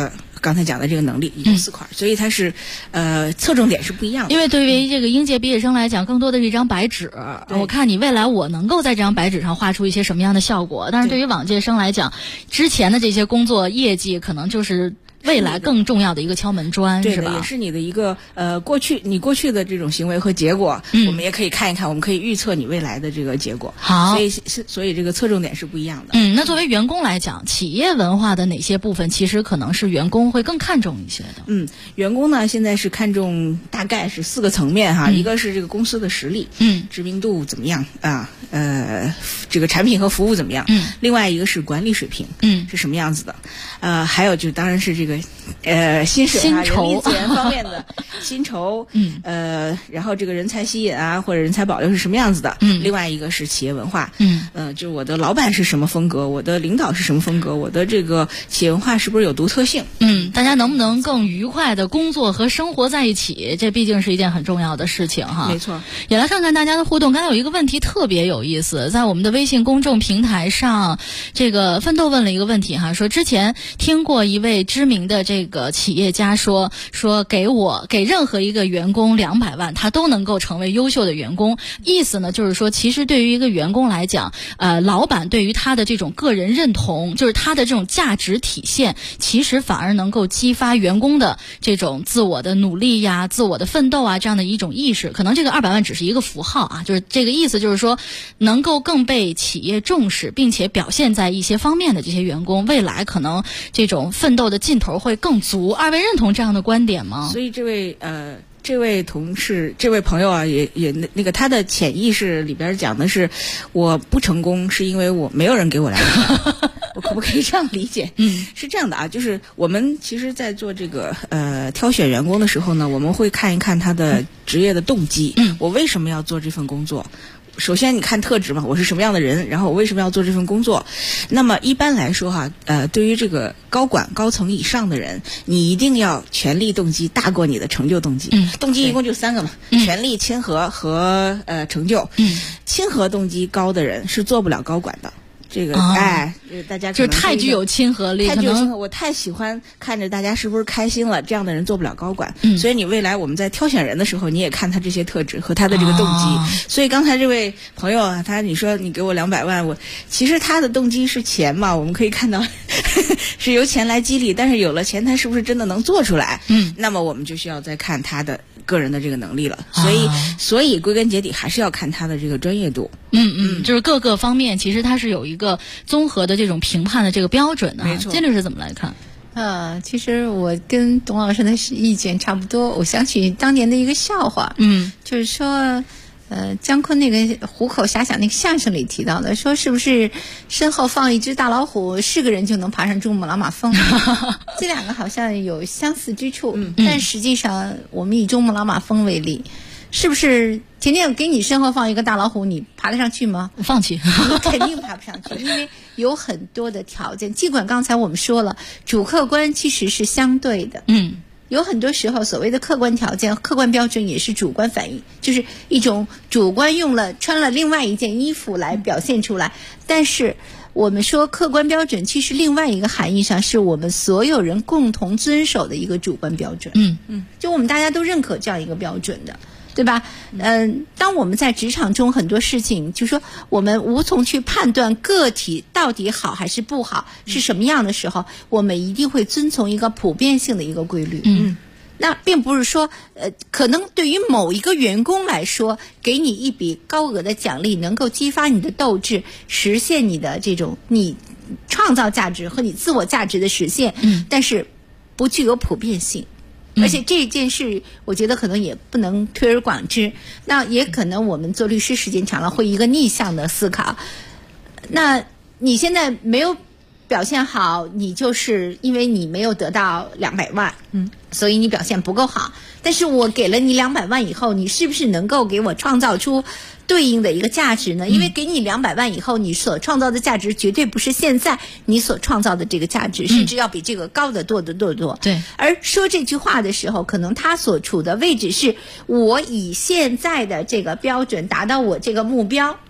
刚才讲的这个能力，一共4块，所以它是侧重点是不一样的。 因为对于这个应届毕业生来讲，更多的是一张白纸，我看你未来我能够在这张白纸上画出一些什么样的效果。但是对于往届生来讲，之前的这些工作业绩可能就是未来更重要的一个敲门砖， 对的， 是吧？ 也是你的一个过去的这种行为和结果，我们也可以看一看，我们可以预测你未来的这个结果。 好， 所以这个侧重点是不一样的。 那作为员工来讲，企业文化的哪些部分其实可能是员工会更看重一些的？ 员工呢现在是看重大概是4个层面哈，一个是这个公司的实力，知名度怎么样啊？这个产品和服务怎么样？另外一个是管理水平，是什么样子的？还有就当然是这个薪水啊，人力资源方面的薪酬，然后这个人才吸引啊或者人才保留是什么样子的？另外一个是企业文化，就我的老板是什么风格，我的领导是什么风格，我的这个企业文化是不是有独特性？ 大家能不能更愉快的工作和生活在一起？这毕竟是一件很重要的事情哈。 没错。 也来看看大家的互动。刚才有一个问题特别有意思，在我们的微信公众平台上，这个奋斗问了一个问题哈，说之前听过一位知名的这个企业家说给任何一个员工200万，他都能够成为优秀的员工。意思呢就是说，其实对于一个员工来讲，老板对于他的这种个人认同，就是他的这种价值体现，其实反而能够激发员工的这种自我的努力呀、自我的奋斗啊这样的一种意识。可能这个200万只是一个符号啊，就是这个意思，就是说能够更被企业重视，并且表现在一些方面的这些员工，未来可能这种奋斗的劲头会更足。二位认同这样的观点吗？ 所以这位同事，这位朋友啊，也那个他的潜意识里边讲的是，我不成功是因为我没有人给我来我可不可以这样理解？是这样的啊，就是我们其实在做这个挑选员工的时候呢，我们会看一看他的职业的动机，我为什么要做这份工作？首先你看特质嘛，我是什么样的人，然后我为什么要做这份工作。那么一般来说哈，对于这个高层以上的人，你一定要权力动机大过你的成就动机。动机一共就3个嘛，权力、亲和和成就。亲和动机高的人是做不了高管的。这个大家就是太具有亲和力， 太具有亲和，我太喜欢看着大家是不是开心了，这样的人做不了高管。所以你未来我们在挑选人的时候，你也看他这些特质和他的这个动机。所以刚才这位朋友啊，你说你给我200万，其实他的动机是钱嘛，我们可以看到是由钱来激励，但是有了钱，他是不是真的能做出来？那么我们就需要再看他的个人的这个能力了。所以归根结底还是要看他的这个专业度。 就是各个方面，其实它是有一个综合的这种评判的这个标准的。 没错。 金律师怎么来看？ 其实我跟董老师的意见差不多。我想起当年的一个笑话，就是说，姜昆那个虎口遐想那个相声里提到的，说是不是身后放一只大老虎，10个人就能爬上珠穆朗玛峰？这2个好像有相似之处，但实际上我们以珠穆朗玛峰为例，是不是甜甜给你身后放一个大老虎，你爬得上去吗？ 放弃， 你肯定爬不上去，因为有很多的条件。尽管刚才我们说了，主客观其实是相对的，有很多时候所谓的客观条件、客观标准也是主观反应，就是一种主观穿了另外一件衣服来表现出来。但是我们说客观标准，其实另外一个含义上是我们所有人共同遵守的一个主观标准。就我们大家都认可这样一个标准的。对吧？当我们在职场中很多事情，就是说我们无从去判断个体到底好还是不好，是什么样的时候，我们一定会遵从一个普遍性的一个规律。那并不是说，可能对于某一个员工来说，给你一笔高额的奖励，能够激发你的斗志，实现你的这种你创造价值和你自我价值的实现。但是不具有普遍性。而且这件事我觉得可能也不能推而广之，那也可能我们做律师时间长了会一个逆向的思考，那你现在没有表现好，你就是因为你没有得到200万，所以你表现不够好。但是我给了你200万以后，你是不是能够给我创造出对应的一个价值呢？因为给你200万以后，你所创造的价值绝对不是现在你所创造的这个价值，甚至要比这个高得多得多。 对。 而说这句话的时候，可能他所处的位置是我以现在的这个标准达到我这个目标，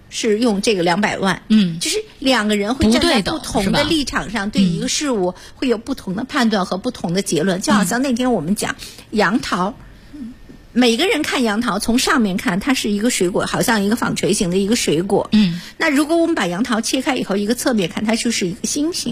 是用这个200万，就是两个人会站在不同的立场上，对一个事物会有不同的判断和不同的结论。就好像那天我们讲杨桃，每个人看杨桃从上面看，它是一个水果，好像一个纺锤形的一个水果。那如果我们把杨桃切开以后，一个侧面看，它就是一个星星。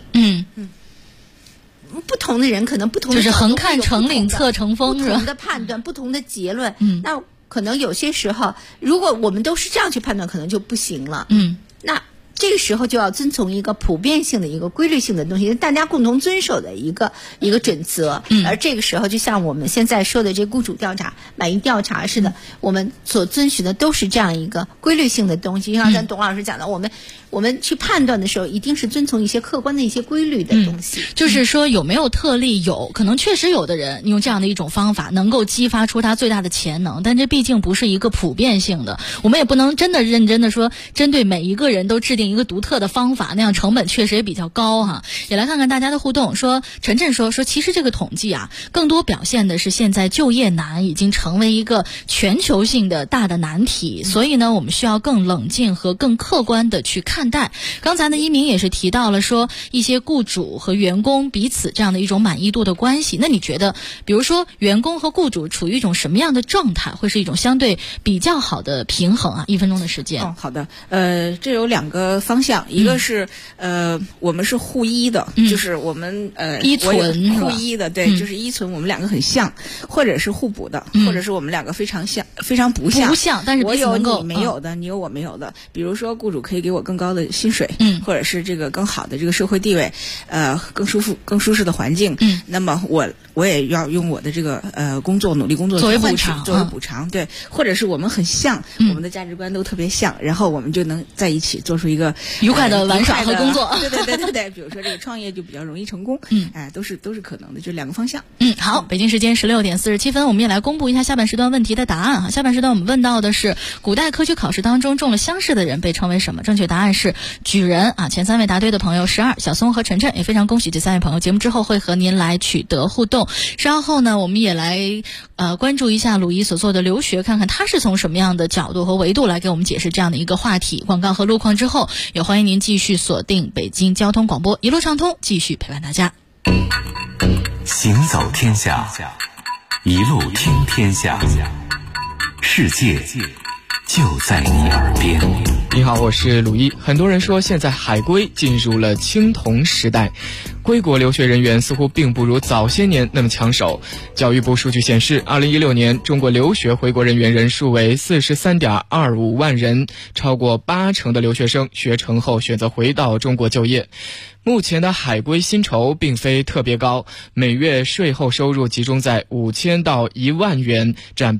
不同的人可能不同的就是横看成岭侧成峰， 不同的判断，不同的结论。那可能有些时候，如果我们都是这样去判断，可能就不行了。那这个时候就要遵从一个普遍性的一个规律性的东西，大家共同遵守的一个准则。而这个时候，就像我们现在说的这雇主调查、满意调查似的，我们所遵循的都是这样一个规律性的东西。就像咱董老师讲的，我们去判断的时候，一定是遵从一些客观的一些规律的东西。 就是说有没有特例？有可能确实有的人用这样的一种方法能够激发出他最大的潜能，但这毕竟不是一个普遍性的，我们也不能真的认真的说针对每一个人都制定一个独特的方法，那样成本确实也比较高哈。也来看看大家的互动，说晨晨说其实这个统计啊，更多表现的是现在就业难已经成为一个全球性的大的难题，所以呢，我们需要更冷静和更客观的去看待。刚才呢，一鸣也是提到了说一些雇主和员工彼此这样的一种满意度的关系。那你觉得，比如说员工和雇主处于一种什么样的状态，会是一种相对比较好的平衡啊？1分钟的时间。 好的。这有2个方向，一个是我们是互依的，就是我们依存互依的，对，就是依存，我们2个很像，或者是互补的，或者是我们2个非常像，非常不像， 但是我有你没有的，你有我没有的。比如说，雇主可以给我更高的薪水，或者是这个更好的这个社会地位，更舒适的环境，那么我也要用我的这个努力工作作为补偿，对，或者是我们很像，我们的价值观都特别像，然后我们就能在一起做出一个愉快的玩耍和工作。 对，比如说这个创业就比较容易成功，都是可能的，就2个方向。 好，北京时间16点47分，我们也来公布一下下半时段问题的答案哈。下半时段我们问到的是，古代科举考试当中中了乡试的人被称为什么？正确答案是举人啊。前3位答对的朋友12、小松和晨晨，也非常恭喜这3位朋友。节目之后会和您来取得互动。稍后呢，我们也来关注一下鲁一所做的留学，看看他是从什么样的角度和维度来给我们解释这样的一个话题。广告和路况之后，也欢迎您继续锁定北京交通广播，一路畅通，继续陪伴大家。 行走天下，一路听天下，世界就在你耳边。 你好，我是鲁一。很多人说现在海归进入了青铜时代，归国留学人员似乎并不如早些年那么抢手。教育部数据显示，2016年中国留学回国人员人数为43.25万人，超过80%的留学生学成后选择回到中国就业。目前的海归薪酬并非特别高，每月税后收入集中在5000到1万元，占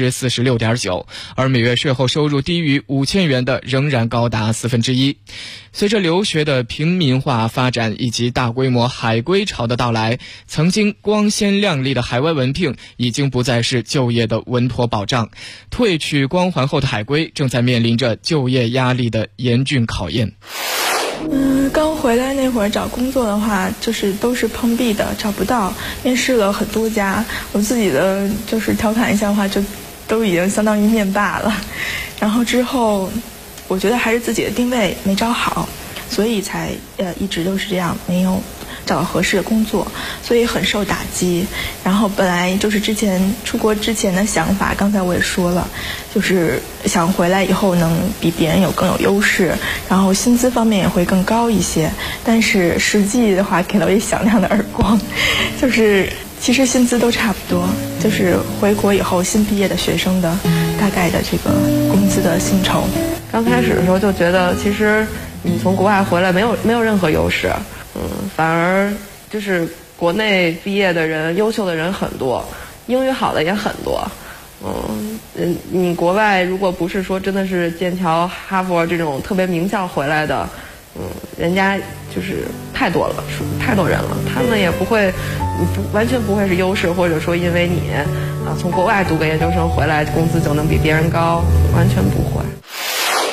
46.9%，而每月税后收入低于5000元的仍然高达1/4。随着留学的平民化发展以及大规模海归潮的到来，曾经光鲜亮丽的海外文凭已经不再是就业的稳妥保障。褪去光环后的海归正在面临着就业压力的严峻考验。 刚回来那会儿找工作的话，就是都是碰壁的，找不到，面试了很多家，我自己的就是调侃一下的话，就都已经相当于面霸了。然后之后，我觉得还是自己的定位没找好，所以才一直都是这样，没有找到合适的工作，所以很受打击。然后本来就是之前出国之前的想法，刚才我也说了，就是想回来以后能比别人更有优势，然后薪资方面也会更高一些。但是实际的话给了我一响亮的耳光，就是其实薪资都差不多，就是回国以后新毕业的学生的大概的这个工资的薪酬。 刚开始的时候就觉得，其实你从国外回来没有任何优势，反而就是国内毕业的人，优秀的人很多，英语好的也很多。你国外如果不是说真的是剑桥、哈佛这种特别名校回来的，人家就是太多了，太多人了，他们也不会，完全不会是优势，或者说因为你从国外读个研究生回来工资就能比别人高，完全不会。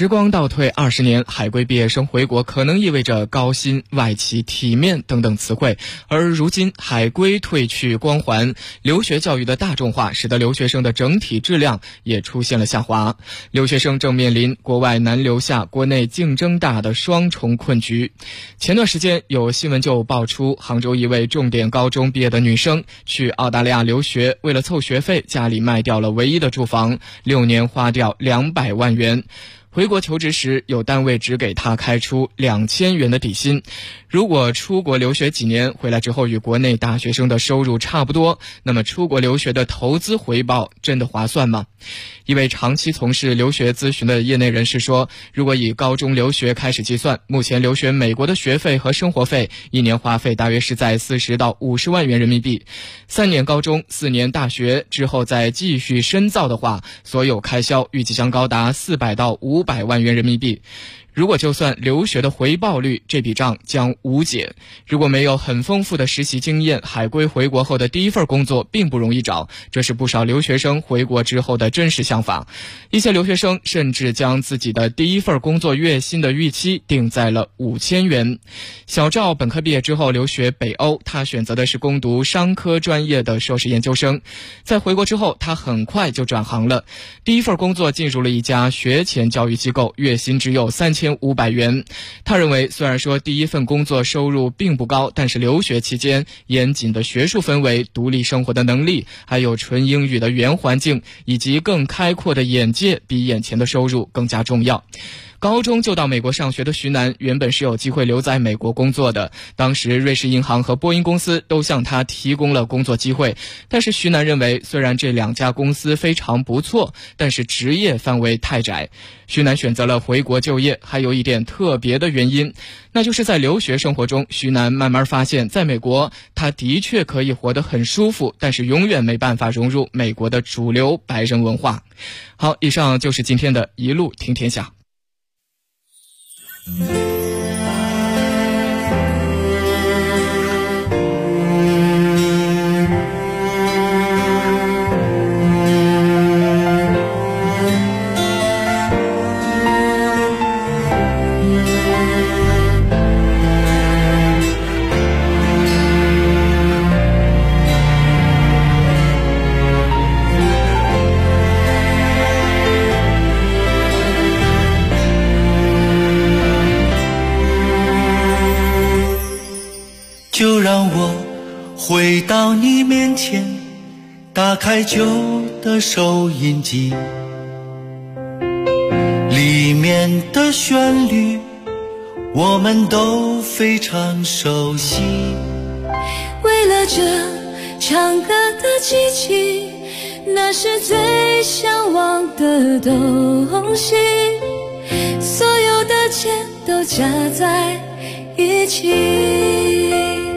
时光倒退20年，海归毕业生回国可能意味着高薪、外企、体面等等词汇，而如今海归褪去光环，留学教育的大众化使得留学生的整体质量也出现了下滑。留学生正面临国外难留下、国内竞争大的双重困局。前段时间有新闻就爆出，杭州一位重点高中毕业的女生去澳大利亚留学，为了凑学费，家里卖掉了唯一的住房，6年花掉200万元。回国求职时，有单位只给他开出2000元的底薪。如果出国留学几年，回来之后与国内大学生的收入差不多，那么出国留学的投资回报真的划算吗？一位长期从事留学咨询的业内人士说，如果以高中留学开始计算，目前留学美国的学费和生活费一年花费大约是在40到50万元人民币。3年高中，4年大学之后再继续深造的话，所有开销预计将高达400到500万元人民币。如果就算留学的回报率，这笔账将无解。如果没有很丰富的实习经验，海归回国后的第一份工作并不容易找，这是不少留学生回国之后的真实想法。一些留学生甚至将自己的第一份工作月薪的预期定在了5000元。小赵本科毕业之后留学北欧，他选择的是攻读商科专业的硕士研究生。在回国之后，他很快就转行了，第一份工作进入了一家学前教育机构，月薪只有3500元。他认为，虽然说第一份工作收入并不高，但是留学期间严谨的学术氛围、独立生活的能力，还有纯英语的语言环境，以及更开阔的眼界，比眼前的收入更加重要。高中就到美国上学的徐楠原本是有机会留在美国工作的，当时瑞士银行和波音公司都向他提供了工作机会，但是徐楠认为，虽然这2家公司非常不错，但是职业范围太窄。徐楠选择了回国就业，还有一点特别的原因，那就是在留学生活中，徐楠慢慢发现，在美国他的确可以活得很舒服，但是永远没办法融入美国的主流白人文化。好，以上就是今天的一路听天下。 就让我回到你面前，打开旧的收音机，里面的旋律我们都非常熟悉。 为了这唱歌的机器，那是最向往的东西，所有的钱都加在一起。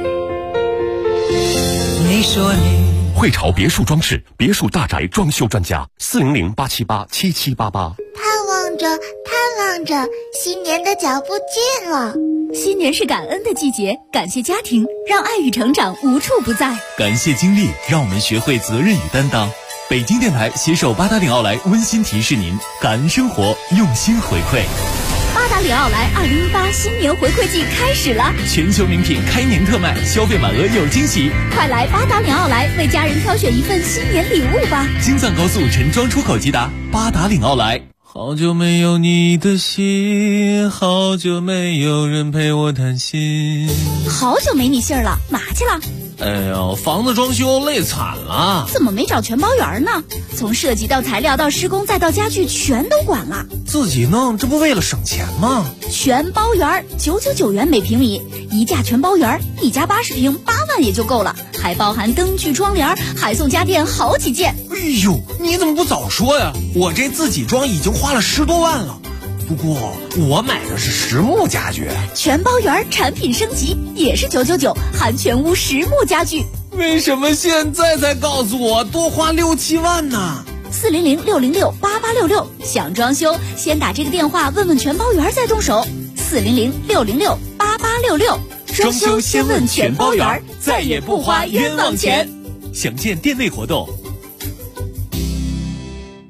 你说你汇潮别墅装饰，别墅大宅装修专家，400-878-7788。 盼望着，新年的脚步近了。 新年是感恩的季节，感谢家庭，让爱与成长无处不在； 感谢经历，让我们学会责任与担当。北京电台携手八达岭奥莱温馨提示您：感恩生活，用心回馈。 八达岭奥莱2018新年回馈季开始了， 全球名品开年特卖，消费满额有惊喜。 快来八达岭奥莱为家人挑选一份新年礼物吧！ 京藏高速陈庄出口即达，八达岭奥莱。好久没有你的信，好久没有人陪我谈心。 好久没你信儿了，哪去了？ 哎呦，房子装修累惨了。 怎么没找全包员呢？从设计到材料到施工再到家具全都管了。 自己弄，这不为了省钱吗？ 全包员999元每平米，一价全包员，1家80平8万也就够了，还包含灯具窗帘，还送家电好几件。 哎呦，你怎么不早说呀？我这自己装已经花了10多万了。不过我买的是实木家具， 全包圆产品升级也是999，含全屋实木家具。 为什么现在才告诉我多花6、7万呢 ？400-606-8866，想装修先打这个电话问问全包圆再动手。400-606-8866， 装修先问全包圆，再也不花冤枉钱。详见店内活动。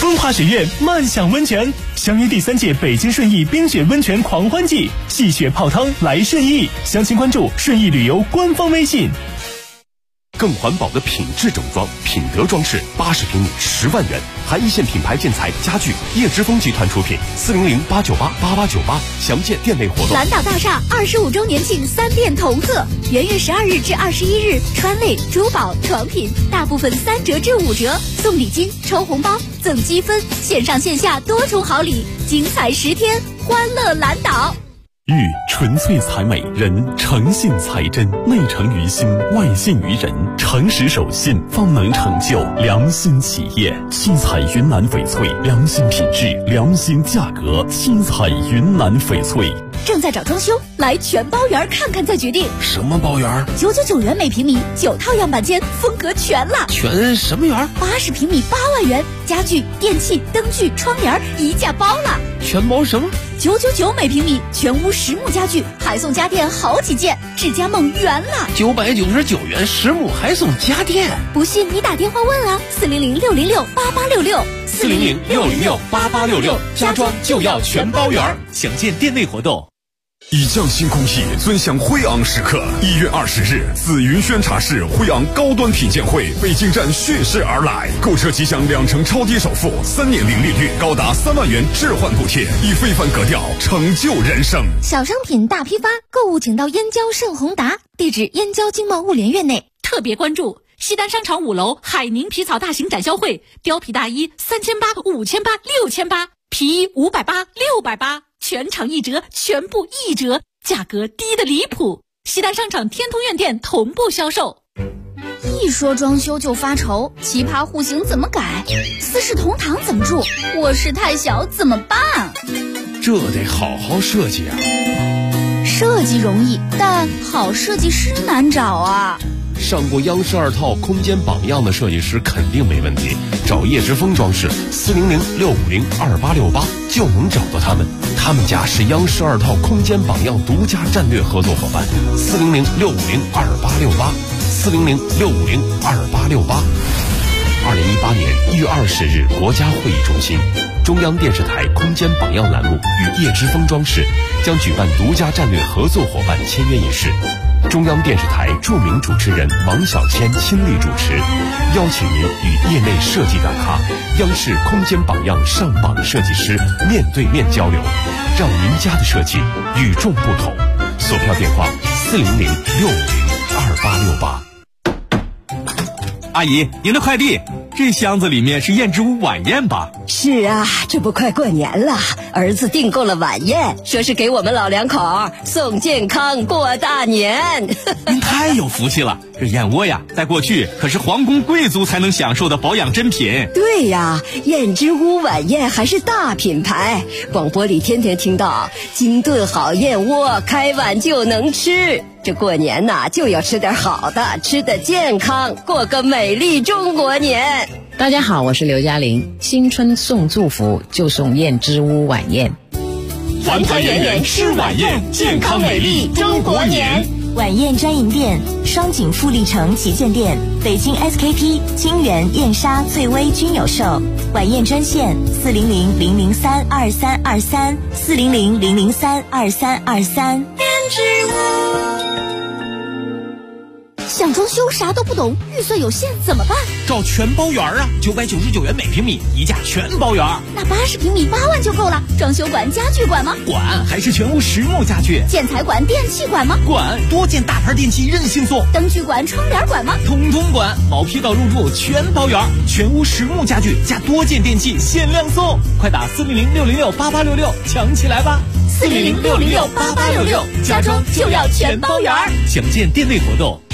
风华雪苑漫享温泉，相约第3届北京顺义冰雪温泉狂欢季，戏雪泡汤来顺义。详情关注顺义旅游官方微信。 更环保的品质整装，品德装饰，80平米10万元，含一线品牌建材家具，叶之峰集团出品，400-898-8898，详见店内活动。 蓝岛大厦25周年庆3店同贺，元月12日至21日，川类、珠宝、床品大部分3折至5折，送礼金、抽红包、赠积分，线上线下多重好礼，精彩10天，欢乐蓝岛。 玉纯粹才美，人诚信才真，内诚于心，外信于人，诚实守信，方能成就良心企业。七彩云南翡翠，良心品质，良心价格。七彩云南翡翠。 正在找装修，来全包园看看再决定。 什么包园 ？999元每平米，9套样板间，风格全了。 全什么园 ？80平米8万元，家具、电器、灯具、窗帘一价包了。 全包什么 ？999每平米，全屋实木家具，还送家电好几件，智家梦圆了。 999元实木还送家电， 不信你打电话问啊，400-606-8866。 400-606-8866，家装就要全包圆，详见店内活动。 以匠心工艺尊享辉昂时刻。1月20日，紫云轩茶室辉昂高端品鉴会北京站蓄势而来，购车即享2成超低首付，3年零利率，高达3万元置换补贴，以非凡格调成就人生。 小商品大批发，购物请到燕郊盛宏达，地址燕郊经贸物联院内。 特别关注西单商场5楼海宁皮草大型展销会，貂皮大衣3800、5800、6800，皮衣580、680，全场1折，全部1折，价格低得离谱。西单商场天通苑店同步销售。 一说装修就发愁，奇葩户型怎么改？四世同堂怎么住？卧室太小怎么办？ 这得好好设计啊。 设计容易，但好设计师难找啊。 上过央视2套空间榜样的设计师肯定没问题，找叶之峰装饰400-650-2868就能找到他们。他们家是央视2套空间榜样独家战略合作伙伴，400-650-2868 400-650-2868。2018年1月20日，国家会议中心，中央电视台空间榜样栏目与叶之峰装饰将举办独家战略合作伙伴签约仪式。中央电视台著名主持人王小谦亲力主持，邀请您与业内设计大咖、央视空间榜样上榜设计师面对面交流，让您家的设计与众不同。索票电话400-650-2868。 阿姨，您的快递，这箱子里面是燕之屋晚宴吧？ 是啊，这不快过年了，儿子订购了晚宴，说是给我们老两口送健康过大年。 您太有福气了，这燕窝呀，在过去可是皇宫贵族才能享受的保养珍品。 对呀，燕之屋晚宴还是大品牌，广播里天天听到精炖好燕窝，开碗就能吃。这过年呐，就要吃点好的，吃得健康，过个美丽中国年。 大家好，我是刘嘉玲。新春送祝福就送燕之屋晚宴， 团团圆圆吃晚宴，健康美丽中国年。 晚宴专营店：双井富力城旗舰店、北京 SKP、清源、燕莎、翠微均有售。晚宴专线400-003-2323 400-003-2323。 想装修啥都不懂，预算有限怎么办？ 找全包园啊，999元每平米，一价全包园。 那80平米8万就够了。装修管、家具管吗？ 管，还是全屋实木家具。 建材管、电器管吗？ 管，多件大牌电器任性送。 灯具管、窗帘管吗？ 通通管，毛坯到入住全包园，全屋实木家具加多件电器限量送，快打400-606-8866抢起来吧。 400-606-8866，家装就要全包园。 详见店内活动。